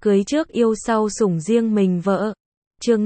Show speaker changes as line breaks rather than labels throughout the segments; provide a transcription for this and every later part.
cưới trước yêu sau sủng riêng mình vợ. Chương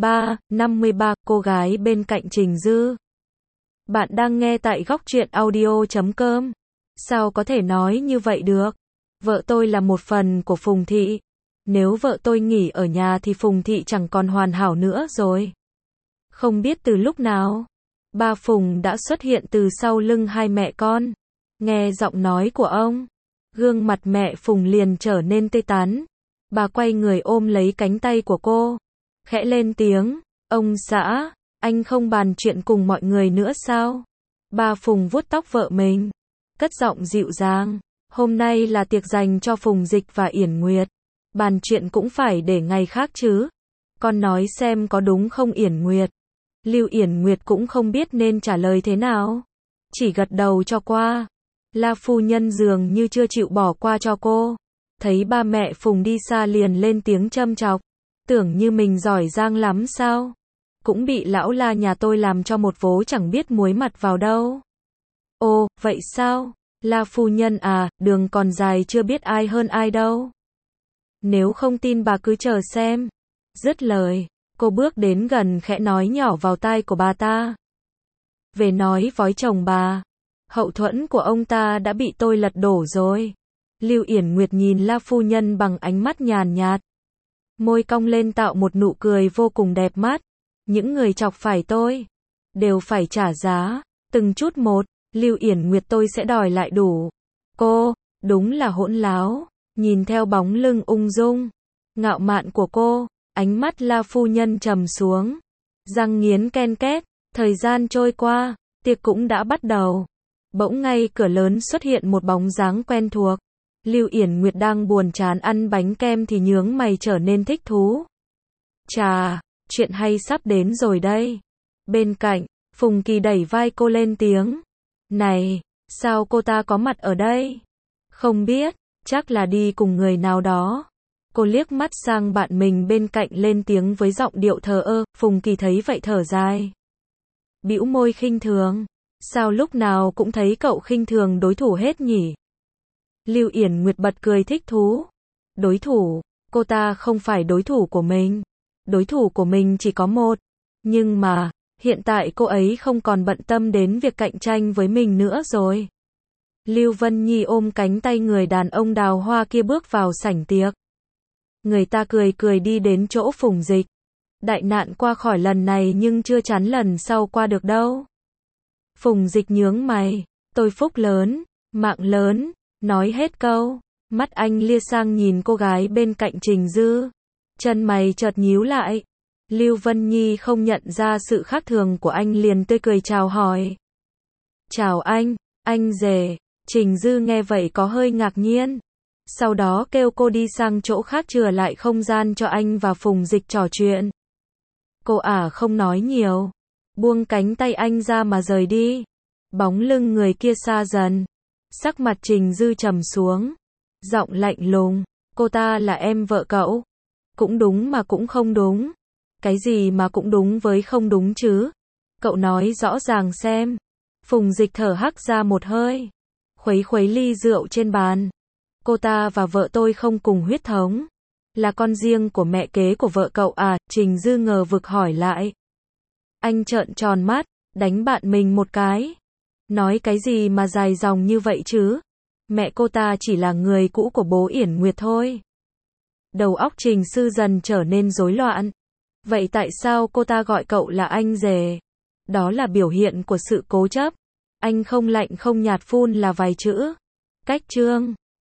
53, cô gái bên cạnh Trình Dư. Bạn đang nghe tại góc truyện audio.com. Sao có thể nói như vậy được? Vợ tôi là một phần của Phùng Thị. Nếu vợ tôi nghỉ ở nhà thì Phùng Thị chẳng còn hoàn hảo nữa rồi. Không biết từ lúc nào, ba Phùng đã xuất hiện từ sau lưng hai mẹ con. Nghe giọng nói của ông, gương mặt mẹ Phùng liền trở nên tê tán. Bà quay người ôm lấy cánh tay của cô, khẽ lên tiếng, ông xã, anh không bàn chuyện cùng mọi người nữa sao? Ba Phùng vuốt tóc vợ mình, cất giọng dịu dàng, hôm nay là tiệc dành cho Phùng Dịch và Yển Nguyệt. Bàn chuyện cũng phải để ngày khác chứ. Con nói xem có đúng không Yển Nguyệt? Lưu Yển Nguyệt cũng không biết nên trả lời thế nào, chỉ gật đầu cho qua. La phu nhân dường như chưa chịu bỏ qua cho cô. Thấy ba mẹ Phùng đi xa liền lên tiếng châm chọc. Tưởng như mình giỏi giang lắm sao? Cũng bị lão La nhà tôi làm cho một vố chẳng biết muối mặt vào đâu. Ồ, vậy sao? La phu nhân à, đường còn dài chưa biết ai hơn ai đâu. Nếu không tin bà cứ chờ xem. Dứt lời, cô bước đến gần khẽ nói nhỏ vào tai của bà ta. Về nói với chồng bà, hậu thuẫn của ông ta đã bị tôi lật đổ rồi. Lưu Yển Nguyệt nhìn La phu nhân bằng ánh mắt nhàn nhạt. Môi cong lên tạo một nụ cười vô cùng đẹp mắt. Những người chọc phải tôi đều phải trả giá, từng chút một. Lưu Yển Nguyệt tôi sẽ đòi lại đủ. Cô, đúng là hỗn láo. Nhìn theo bóng lưng ung dung, ngạo mạn của cô, ánh mắt La phu nhân trầm xuống. Răng nghiến ken két, thời gian trôi qua, tiệc cũng đã bắt đầu. Bỗng ngay cửa lớn xuất hiện một bóng dáng quen thuộc. Lưu Yển Nguyệt đang buồn chán ăn bánh kem thì nhướng mày trở nên thích thú. Chà, chuyện hay sắp đến rồi đây. Bên cạnh, Phùng Kỳ đẩy vai cô lên tiếng. Này, sao cô ta có mặt ở đây? Không biết, chắc là đi cùng người nào đó. Cô liếc mắt sang bạn mình bên cạnh lên tiếng với giọng điệu thờ ơ. Phùng Kỳ thấy vậy thở dài, bĩu môi khinh thường. Sao lúc nào cũng thấy cậu khinh thường đối thủ hết nhỉ? Lưu Yển Nguyệt bật cười thích thú. Đối thủ? Cô ta không phải đối thủ của mình. Đối thủ của mình chỉ có một. Nhưng mà, hiện tại cô ấy không còn bận tâm đến việc cạnh tranh với mình nữa rồi. Lưu Vân Nhi ôm cánh tay người đàn ông đào hoa kia bước vào sảnh tiệc. Người ta cười cười đi đến chỗ Phùng Dịch. Đại nạn qua khỏi lần này nhưng chưa chắn lần sau qua được đâu. Phùng Dịch nhướng mày. Tôi phúc lớn, mạng lớn. Nói hết câu, mắt anh lia sang nhìn cô gái bên cạnh Trình Dư. Chân mày chợt nhíu lại. Lưu Vân Nhi không nhận ra sự khác thường của anh liền tươi cười chào hỏi. Chào anh rể. Trình Dư nghe vậy có hơi ngạc nhiên. Sau đó kêu cô đi sang chỗ khác chừa lại không gian cho anh và Phùng Dịch trò chuyện. Cô không nói nhiều, buông cánh tay anh ra mà rời đi. Bóng lưng người kia xa dần. Sắc mặt Trình Dư trầm xuống, giọng lạnh lùng, cô ta là em vợ cậu. Cũng đúng mà cũng không đúng. Cái gì mà cũng đúng với không đúng chứ? Cậu nói rõ ràng xem. Phùng Dịch thở hắt ra một hơi, khuấy khuấy ly rượu trên bàn. Cô ta và vợ tôi không cùng huyết thống, là con riêng của mẹ kế của vợ cậu à? Trình Dư ngờ vực hỏi lại. Anh trợn tròn mắt, đánh bạn mình một cái. Nói cái gì mà dài dòng như vậy chứ? Mẹ cô ta chỉ là người cũ của bố Yển Nguyệt thôi. Đầu óc Trình Dư dần trở nên rối loạn. Vậy tại sao cô ta gọi cậu là anh rể? Đó là biểu hiện của sự cố chấp. Anh không lạnh không nhạt phun là vài chữ. Cách chương